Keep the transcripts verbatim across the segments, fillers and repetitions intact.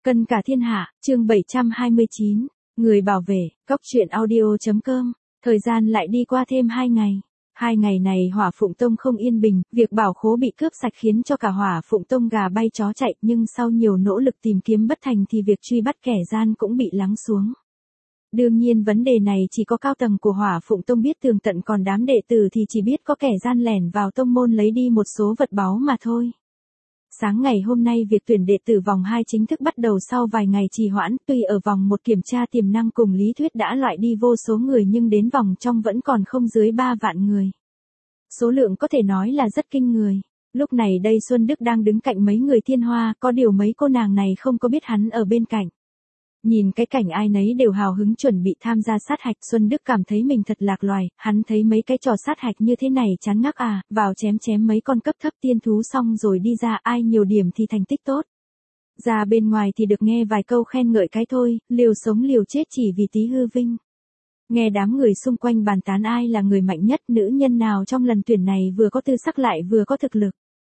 Cân cả thiên hạ, chương bảy trăm hai mươi chín, người bảo vệ, cóc truyện audio.com, thời gian lại đi qua thêm hai ngày. Hai ngày này Hỏa Phụng Tông không yên bình, việc bảo khố bị cướp sạch khiến cho cả Hỏa Phụng Tông gà bay chó chạy, nhưng sau nhiều nỗ lực tìm kiếm bất thành thì việc truy bắt kẻ gian cũng bị lắng xuống. Đương nhiên vấn đề này chỉ có cao tầng của Hỏa Phụng Tông biết tường tận, còn đám đệ tử thì chỉ biết có kẻ gian lẻn vào tông môn lấy đi một số vật báu mà thôi. Sáng ngày hôm nay việc tuyển đệ tử vòng hai chính thức bắt đầu sau vài ngày trì hoãn, tuy ở vòng một kiểm tra tiềm năng cùng lý thuyết đã loại đi vô số người nhưng đến vòng trong vẫn còn không dưới ba vạn người. Số lượng có thể nói là rất kinh người. Lúc này đây Xuân Đức đang đứng cạnh mấy người Thiên Hoa, có điều mấy cô nàng này không có biết hắn ở bên cạnh. Nhìn cái cảnh ai nấy đều hào hứng chuẩn bị tham gia sát hạch, Xuân Đức cảm thấy mình thật lạc loài, hắn thấy mấy cái trò sát hạch như thế này chán ngắc à, vào chém chém mấy con cấp thấp tiên thú xong rồi đi ra, ai nhiều điểm thì thành tích tốt. Ra bên ngoài thì được nghe vài câu khen ngợi cái thôi, liều sống liều chết chỉ vì tí hư vinh. Nghe đám người xung quanh bàn tán ai là người mạnh nhất, nữ nhân nào trong lần tuyển này vừa có tư sắc lại vừa có thực lực.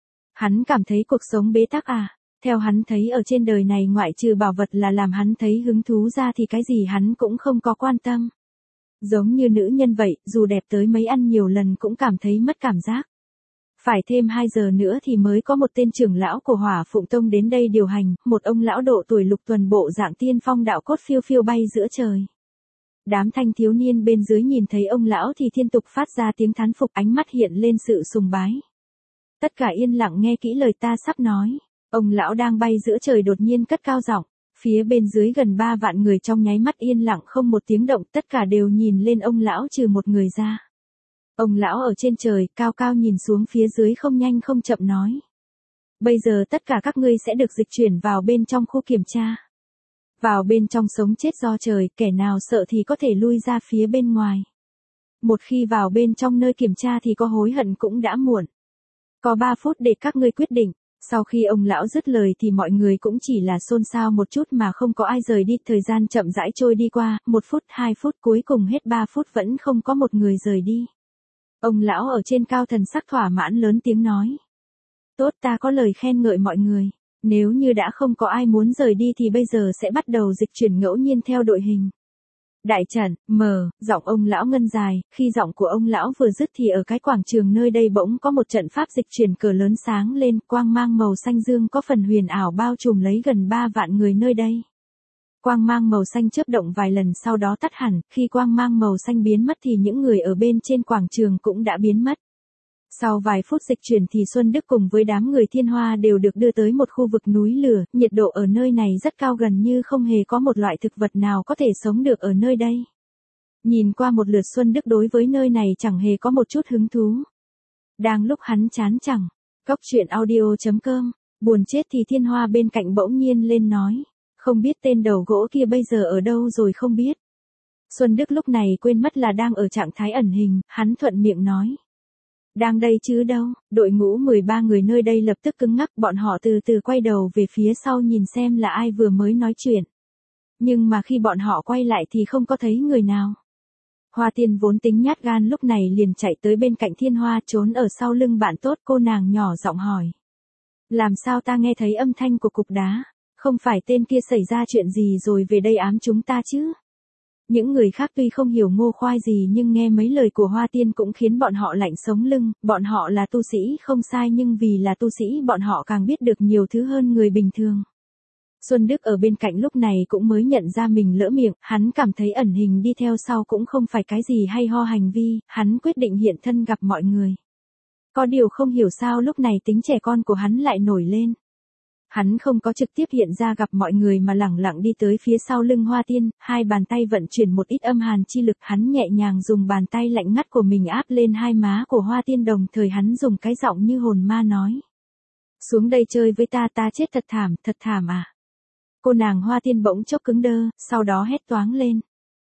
Hắn cảm thấy cuộc sống bế tắc à. Theo hắn thấy ở trên đời này ngoại trừ bảo vật là làm hắn thấy hứng thú ra thì cái gì hắn cũng không có quan tâm. Giống như nữ nhân vậy, dù đẹp tới mấy ăn nhiều lần cũng cảm thấy mất cảm giác. Phải thêm hai giờ nữa thì mới có một tên trưởng lão của Hỏa Phụng Tông đến đây điều hành, một ông lão độ tuổi lục tuần bộ dạng tiên phong đạo cốt phiêu phiêu bay giữa trời. Đám thanh thiếu niên bên dưới nhìn thấy ông lão thì thiên tục phát ra tiếng thán phục, ánh mắt hiện lên sự sùng bái. Tất cả yên lặng nghe kỹ lời ta sắp nói. Ông lão đang bay giữa trời đột nhiên cất cao giọng, phía bên dưới gần ba vạn người trong nháy mắt yên lặng không một tiếng động, tất cả đều nhìn lên ông lão trừ một người ra. Ông lão ở trên trời, cao cao nhìn xuống phía dưới không nhanh không chậm nói. Bây giờ tất cả các ngươi sẽ được dịch chuyển vào bên trong khu kiểm tra. Vào bên trong sống chết do trời, kẻ nào sợ thì có thể lui ra phía bên ngoài. Một khi vào bên trong nơi kiểm tra thì có hối hận cũng đã muộn. Có ba phút để các ngươi quyết định. Sau khi ông lão dứt lời thì mọi người cũng chỉ là xôn xao một chút mà không có ai rời đi, thời gian chậm rãi trôi đi qua, một phút, hai phút, cuối cùng hết ba phút vẫn không có một người rời đi. Ông lão ở trên cao thần sắc thỏa mãn lớn tiếng nói. Tốt, ta có lời khen ngợi mọi người, nếu như đã không có ai muốn rời đi thì bây giờ sẽ bắt đầu dịch chuyển ngẫu nhiên theo đội hình. Đại trận, mở, giọng ông lão ngân dài, khi giọng của ông lão vừa dứt thì ở cái quảng trường nơi đây bỗng có một trận pháp dịch chuyển cờ lớn sáng lên, quang mang màu xanh dương có phần huyền ảo bao trùm lấy gần ba vạn người nơi đây. Quang mang màu xanh chớp động vài lần sau đó tắt hẳn, khi quang mang màu xanh biến mất thì những người ở bên trên quảng trường cũng đã biến mất. Sau vài phút dịch chuyển thì Xuân Đức cùng với đám người Thiên Hoa đều được đưa tới một khu vực núi lửa, nhiệt độ ở nơi này rất cao, gần như không hề có một loại thực vật nào có thể sống được ở nơi đây. Nhìn qua một lượt Xuân Đức đối với nơi này chẳng hề có một chút hứng thú. Đang lúc hắn chán chẳng, cóc truyện audio.com, buồn chết thì Thiên Hoa bên cạnh bỗng nhiên lên nói, không biết tên đầu gỗ kia bây giờ ở đâu rồi không biết. Xuân Đức lúc này quên mất là đang ở trạng thái ẩn hình, hắn thuận miệng nói. Đang đây chứ đâu, đội ngũ mười ba người nơi đây lập tức cứng ngắc, bọn họ từ từ quay đầu về phía sau nhìn xem là ai vừa mới nói chuyện. Nhưng mà khi bọn họ quay lại thì không có thấy người nào. Hoa Tiên vốn tính nhát gan lúc này liền chạy tới bên cạnh Thiên Hoa, trốn ở sau lưng bạn tốt, cô nàng nhỏ giọng hỏi. Làm sao ta nghe thấy âm thanh của cục đá, không phải tên kia xảy ra chuyện gì rồi về đây ám chúng ta chứ? Những người khác tuy không hiểu ngô khoai gì nhưng nghe mấy lời của Hoa Tiên cũng khiến bọn họ lạnh sống lưng, bọn họ là tu sĩ không sai nhưng vì là tu sĩ bọn họ càng biết được nhiều thứ hơn người bình thường. Xuân Đức ở bên cạnh lúc này cũng mới nhận ra mình lỡ miệng, hắn cảm thấy ẩn hình đi theo sau cũng không phải cái gì hay ho hành vi, hắn quyết định hiện thân gặp mọi người. Có điều không hiểu sao lúc này tính trẻ con của hắn lại nổi lên. Hắn không có trực tiếp hiện ra gặp mọi người mà lẳng lặng đi tới phía sau lưng Hoa Tiên, hai bàn tay vận chuyển một ít âm hàn chi lực, hắn nhẹ nhàng dùng bàn tay lạnh ngắt của mình áp lên hai má của Hoa Tiên, đồng thời hắn dùng cái giọng như hồn ma nói. Xuống đây chơi với ta, ta chết thật thảm, thật thảm à. Cô nàng Hoa Tiên bỗng chốc cứng đơ, sau đó hét toáng lên.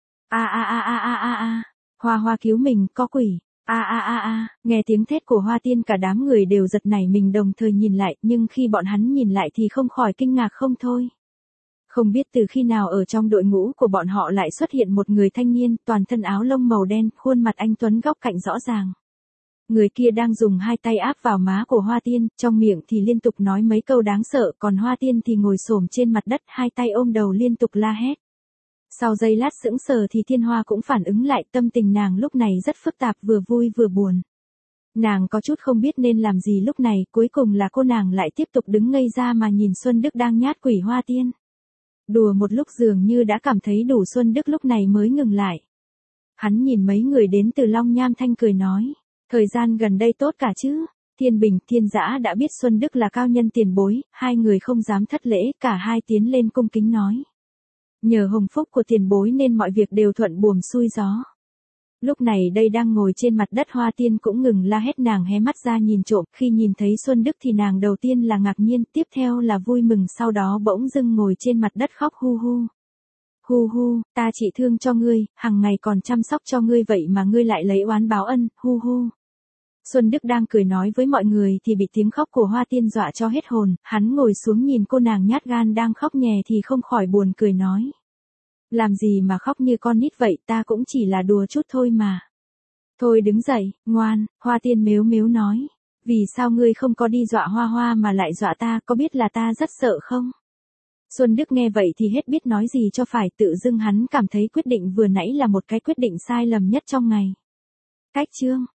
A a a a a a a, Hoa Hoa cứu mình, có quỷ. A a a a, nghe tiếng thét của Hoa Tiên cả đám người đều giật nảy mình đồng thời nhìn lại, nhưng khi bọn hắn nhìn lại thì không khỏi kinh ngạc không thôi. Không biết từ khi nào ở trong đội ngũ của bọn họ lại xuất hiện một người thanh niên, toàn thân áo lông màu đen, khuôn mặt anh tuấn góc cạnh rõ ràng. Người kia đang dùng hai tay áp vào má của Hoa Tiên, trong miệng thì liên tục nói mấy câu đáng sợ, còn Hoa Tiên thì ngồi xổm trên mặt đất, hai tay ôm đầu liên tục la hét. Sau giây lát sững sờ thì Thiên Hoa cũng phản ứng lại, tâm tình nàng lúc này rất phức tạp, vừa vui vừa buồn. Nàng có chút không biết nên làm gì lúc này, cuối cùng là cô nàng lại tiếp tục đứng ngây ra mà nhìn Xuân Đức đang nhát quỷ Hoa Tiên. Đùa một lúc dường như đã cảm thấy đủ, Xuân Đức lúc này mới ngừng lại. Hắn nhìn mấy người đến từ Long Nham Thanh cười nói, thời gian gần đây tốt cả chứ? Thiên Bình, Thiên Dã đã biết Xuân Đức là cao nhân tiền bối, hai người không dám thất lễ, cả hai tiến lên cung kính nói. Nhờ hồng phúc của tiền bối nên mọi việc đều thuận buồm xuôi gió. Lúc này đây đang ngồi trên mặt đất Hoa Tiên cũng ngừng la hét, nàng hé mắt ra nhìn trộm, khi nhìn thấy Xuân Đức thì nàng đầu tiên là ngạc nhiên, tiếp theo là vui mừng, sau đó bỗng dưng ngồi trên mặt đất khóc hu hu. Hu hu, ta chỉ thương cho ngươi, hằng ngày còn chăm sóc cho ngươi vậy mà ngươi lại lấy oán báo ân, hu hu. Xuân Đức đang cười nói với mọi người thì bị tiếng khóc của Hoa Tiên dọa cho hết hồn, hắn ngồi xuống nhìn cô nàng nhát gan đang khóc nhè thì không khỏi buồn cười nói. Làm gì mà khóc như con nít vậy, ta cũng chỉ là đùa chút thôi mà. Thôi đứng dậy, ngoan, Hoa Tiên mếu mếu nói. Vì sao ngươi không có đi dọa Hoa Hoa mà lại dọa ta, có biết là ta rất sợ không? Xuân Đức nghe vậy thì hết biết nói gì cho phải, tự dưng hắn cảm thấy quyết định vừa nãy là một cái quyết định sai lầm nhất trong ngày. Cách chương